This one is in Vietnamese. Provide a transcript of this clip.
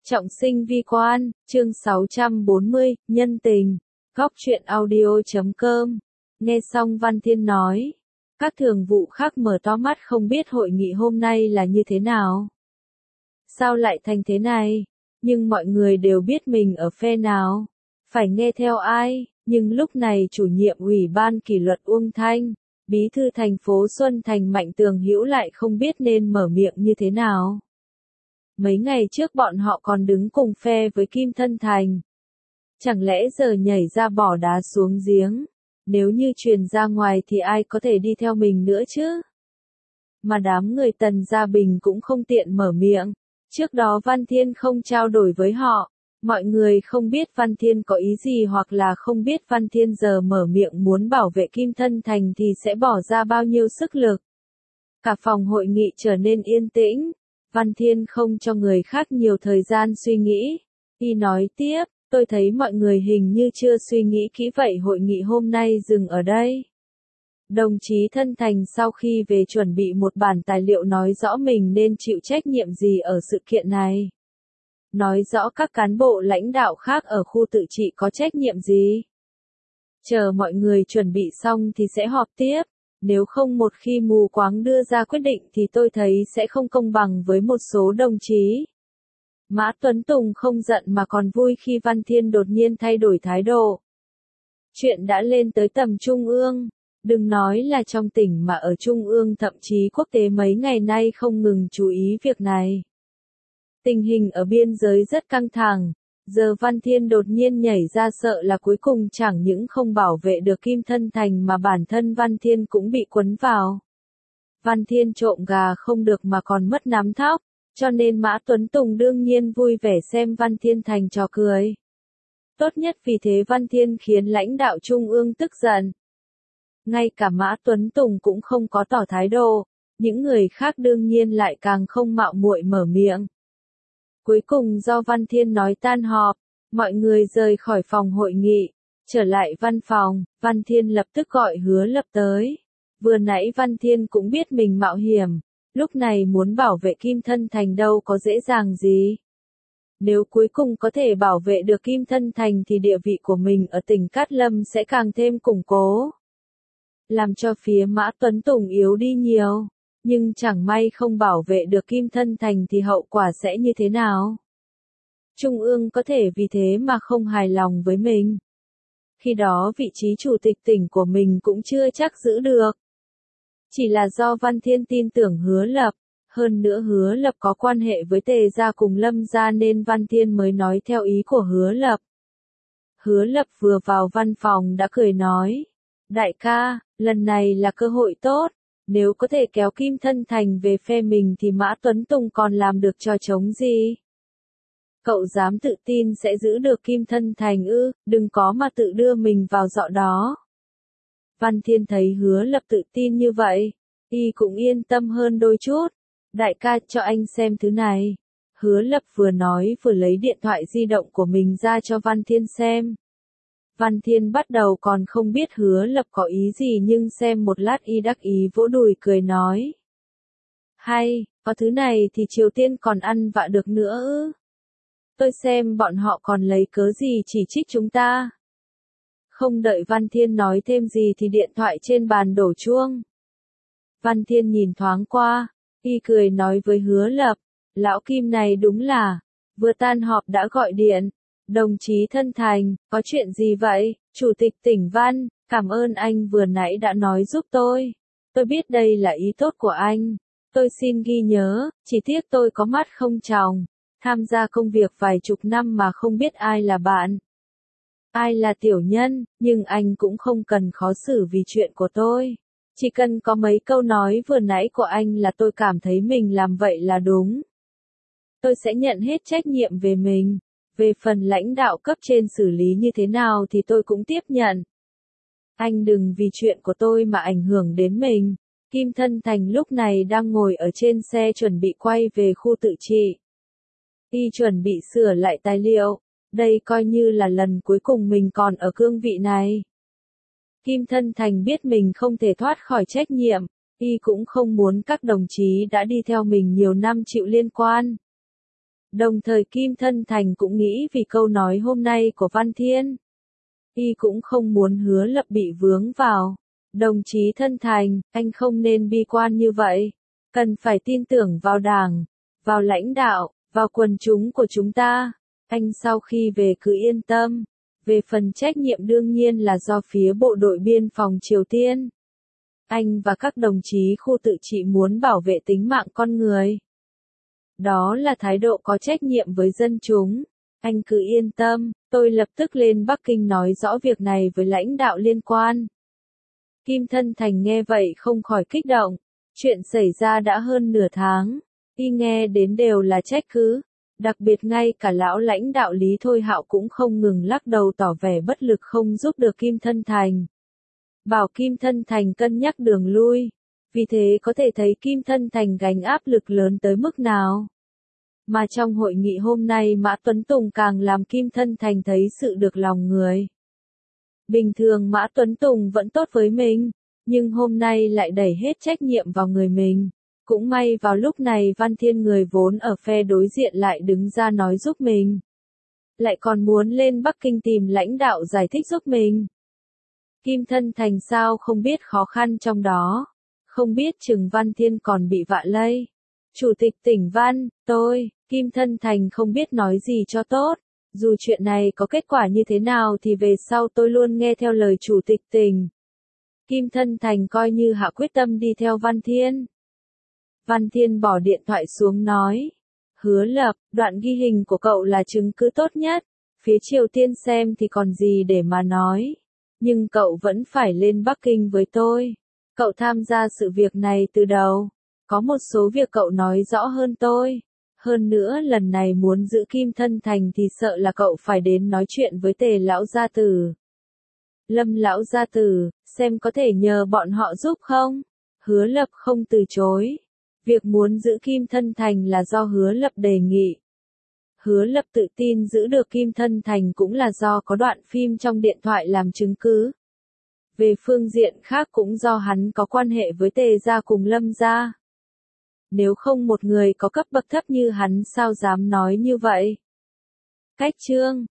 Trọng sinh vi quan, chương 640, nhân tình, góc truyện audio.com. Nghe xong Văn Thiên nói, các thường vụ khác mở to mắt không biết hội nghị hôm nay là như thế nào. Sao lại thành thế này? Nhưng mọi người đều biết mình ở phe nào, phải nghe theo ai, nhưng lúc này chủ nhiệm ủy ban kỷ luật Uông Thanh, bí thư thành phố Xuân Thành Mạnh Tường Hữu lại không biết nên mở miệng như thế nào. Mấy ngày trước bọn họ còn đứng cùng phe với Kim Thân Thành. Chẳng lẽ giờ nhảy ra bỏ đá xuống giếng? Nếu như truyền ra ngoài thì ai có thể đi theo mình nữa chứ? Mà đám người Tần Gia Bình cũng không tiện mở miệng. Trước đó Văn Thiên không trao đổi với họ. Mọi người không biết Văn Thiên có ý gì hoặc là không biết Văn Thiên giờ mở miệng muốn bảo vệ Kim Thân Thành thì sẽ bỏ ra bao nhiêu sức lực. Cả phòng hội nghị trở nên yên tĩnh. Văn Thiên không cho người khác nhiều thời gian suy nghĩ. Y nói tiếp, tôi thấy mọi người hình như chưa suy nghĩ kỹ vậy, hội nghị hôm nay dừng ở đây. Đồng chí Thân Thành sau khi về chuẩn bị một bản tài liệu nói rõ mình nên chịu trách nhiệm gì ở sự kiện này. Nói rõ các cán bộ lãnh đạo khác ở khu tự trị có trách nhiệm gì. Chờ mọi người chuẩn bị xong thì sẽ họp tiếp. Nếu không một khi mù quáng đưa ra quyết định thì tôi thấy sẽ không công bằng với một số đồng chí. Mã Tuấn Tùng không giận mà còn vui khi Văn Thiên đột nhiên thay đổi thái độ. Chuyện đã lên tới tầm trung ương. Đừng nói là trong tỉnh mà ở trung ương thậm chí quốc tế mấy ngày nay không ngừng chú ý việc này. Tình hình ở biên giới rất căng thẳng. Giờ Văn Thiên đột nhiên nhảy ra sợ là cuối cùng chẳng những không bảo vệ được Kim Thân Thành mà bản thân Văn Thiên cũng bị quấn vào. Văn Thiên trộm gà không được mà còn mất nắm thóc, cho nên Mã Tuấn Tùng đương nhiên vui vẻ xem Văn Thiên thành trò cười. Tốt nhất vì thế Văn Thiên khiến lãnh đạo trung ương tức giận. Ngay cả Mã Tuấn Tùng cũng không có tỏ thái độ, những người khác đương nhiên lại càng không mạo muội mở miệng. Cuối cùng do Văn Thiên nói tan họp, mọi người rời khỏi phòng hội nghị, trở lại văn phòng, Văn Thiên lập tức gọi Hứa Lập tới. Vừa nãy Văn Thiên cũng biết mình mạo hiểm, lúc này muốn bảo vệ Kim Thân Thành đâu có dễ dàng gì. Nếu cuối cùng có thể bảo vệ được Kim Thân Thành thì địa vị của mình ở tỉnh Cát Lâm sẽ càng thêm củng cố. Làm cho phía Mã Tuấn Tùng yếu đi nhiều. Nhưng chẳng may không bảo vệ được Kim Thân Thành thì hậu quả sẽ như thế nào? Trung ương có thể vì thế mà không hài lòng với mình. Khi đó vị trí chủ tịch tỉnh của mình cũng chưa chắc giữ được. Chỉ là do Văn Thiên tin tưởng Hứa Lập, hơn nữa Hứa Lập có quan hệ với Tề gia cùng Lâm gia nên Văn Thiên mới nói theo ý của Hứa Lập. Hứa Lập vừa vào văn phòng đã cười nói, đại ca, lần này là cơ hội tốt. Nếu có thể kéo Kim Thân Thành về phe mình thì Mã Tuấn Tùng còn làm được trò trống gì? Cậu dám tự tin sẽ giữ được Kim Thân Thành ư, đừng có mà tự đưa mình vào dọ đó. Văn Thiên thấy Hứa Lập tự tin như vậy, y cũng yên tâm hơn đôi chút. Đại ca cho anh xem thứ này. Hứa Lập vừa nói vừa lấy điện thoại di động của mình ra cho Văn Thiên xem. Văn Thiên bắt đầu còn không biết Hứa Lập có ý gì nhưng xem một lát y đắc ý vỗ đùi cười nói. Hay, có thứ này thì Triều Tiên còn ăn vạ được nữa ư? Tôi xem bọn họ còn lấy cớ gì chỉ trích chúng ta. Không đợi Văn Thiên nói thêm gì thì điện thoại trên bàn đổ chuông. Văn Thiên nhìn thoáng qua, y cười nói với Hứa Lập, lão Kim này đúng là, vừa tan họp đã gọi điện. Đồng chí Thân Thành, có chuyện gì vậy? Chủ tịch tỉnh Văn, cảm ơn anh vừa nãy đã nói giúp tôi. Tôi biết đây là ý tốt của anh. Tôi xin ghi nhớ, chỉ tiếc tôi có mắt không tròng. Tham gia công việc vài chục năm mà không biết ai là bạn. Ai là tiểu nhân, nhưng anh cũng không cần khó xử vì chuyện của tôi. Chỉ cần có mấy câu nói vừa nãy của anh là tôi cảm thấy mình làm vậy là đúng. Tôi sẽ nhận hết trách nhiệm về mình. Về phần lãnh đạo cấp trên xử lý như thế nào thì tôi cũng tiếp nhận. Anh đừng vì chuyện của tôi mà ảnh hưởng đến mình. Kim Thân Thành lúc này đang ngồi ở trên xe chuẩn bị quay về khu tự trị. Y chuẩn bị sửa lại tài liệu. Đây coi như là lần cuối cùng mình còn ở cương vị này. Kim Thân Thành biết mình không thể thoát khỏi trách nhiệm. Y cũng không muốn các đồng chí đã đi theo mình nhiều năm chịu liên quan. Đồng thời Kim Thân Thành cũng nghĩ vì câu nói hôm nay của Văn Thiên. Y cũng không muốn Hứa Lập bị vướng vào. Đồng chí Thân Thành, anh không nên bi quan như vậy. Cần phải tin tưởng vào Đảng, vào lãnh đạo, vào quần chúng của chúng ta. Anh sau khi về cứ yên tâm. Về phần trách nhiệm đương nhiên là do phía Bộ đội Biên phòng Triều Tiên. Anh và các đồng chí khu tự trị muốn bảo vệ tính mạng con người. Đó là thái độ có trách nhiệm với dân chúng. Anh cứ yên tâm, tôi lập tức lên Bắc Kinh nói rõ việc này với lãnh đạo liên quan. Kim Thân Thành nghe vậy không khỏi kích động. Chuyện xảy ra đã hơn nửa tháng. Y nghe đến đều là trách cứ. Đặc biệt ngay cả lão lãnh đạo Lý Thôi Hạo cũng không ngừng lắc đầu tỏ vẻ bất lực không giúp được Kim Thân Thành. Bảo Kim Thân Thành cân nhắc đường lui. Vì thế có thể thấy Kim Thân Thành gánh áp lực lớn tới mức nào. Mà trong hội nghị hôm nay Mã Tuấn Tùng càng làm Kim Thân Thành thấy sự được lòng người. Bình thường Mã Tuấn Tùng vẫn tốt với mình, nhưng hôm nay lại đẩy hết trách nhiệm vào người mình. Cũng may vào lúc này Văn Thiên người vốn ở phe đối diện lại đứng ra nói giúp mình. Lại còn muốn lên Bắc Kinh tìm lãnh đạo giải thích giúp mình. Kim Thân Thành sao không biết khó khăn trong đó. Không biết chừng Văn Thiên còn bị vạ lây. Chủ tịch tỉnh Văn, tôi, Kim Thân Thành không biết nói gì cho tốt. Dù chuyện này có kết quả như thế nào thì về sau tôi luôn nghe theo lời chủ tịch tỉnh. Kim Thân Thành coi như hạ quyết tâm đi theo Văn Thiên. Văn Thiên bỏ điện thoại xuống nói. Hứa Lập, đoạn ghi hình của cậu là chứng cứ tốt nhất. Phía Triều Tiên xem thì còn gì để mà nói. Nhưng cậu vẫn phải lên Bắc Kinh với tôi. Cậu tham gia sự việc này từ đầu. Có một số việc cậu nói rõ hơn tôi. Hơn nữa lần này muốn giữ Kim Thân Thành thì sợ là cậu phải đến nói chuyện với Tề lão gia tử. Lâm lão gia tử, xem có thể nhờ bọn họ giúp không? Hứa Lập không từ chối. Việc muốn giữ Kim Thân Thành là do Hứa Lập đề nghị. Hứa Lập tự tin giữ được Kim Thân Thành cũng là do có đoạn phim trong điện thoại làm chứng cứ. Về phương diện khác cũng do hắn có quan hệ với Tề gia cùng Lâm gia. Nếu không một người có cấp bậc thấp như hắn sao dám nói như vậy. Cách chương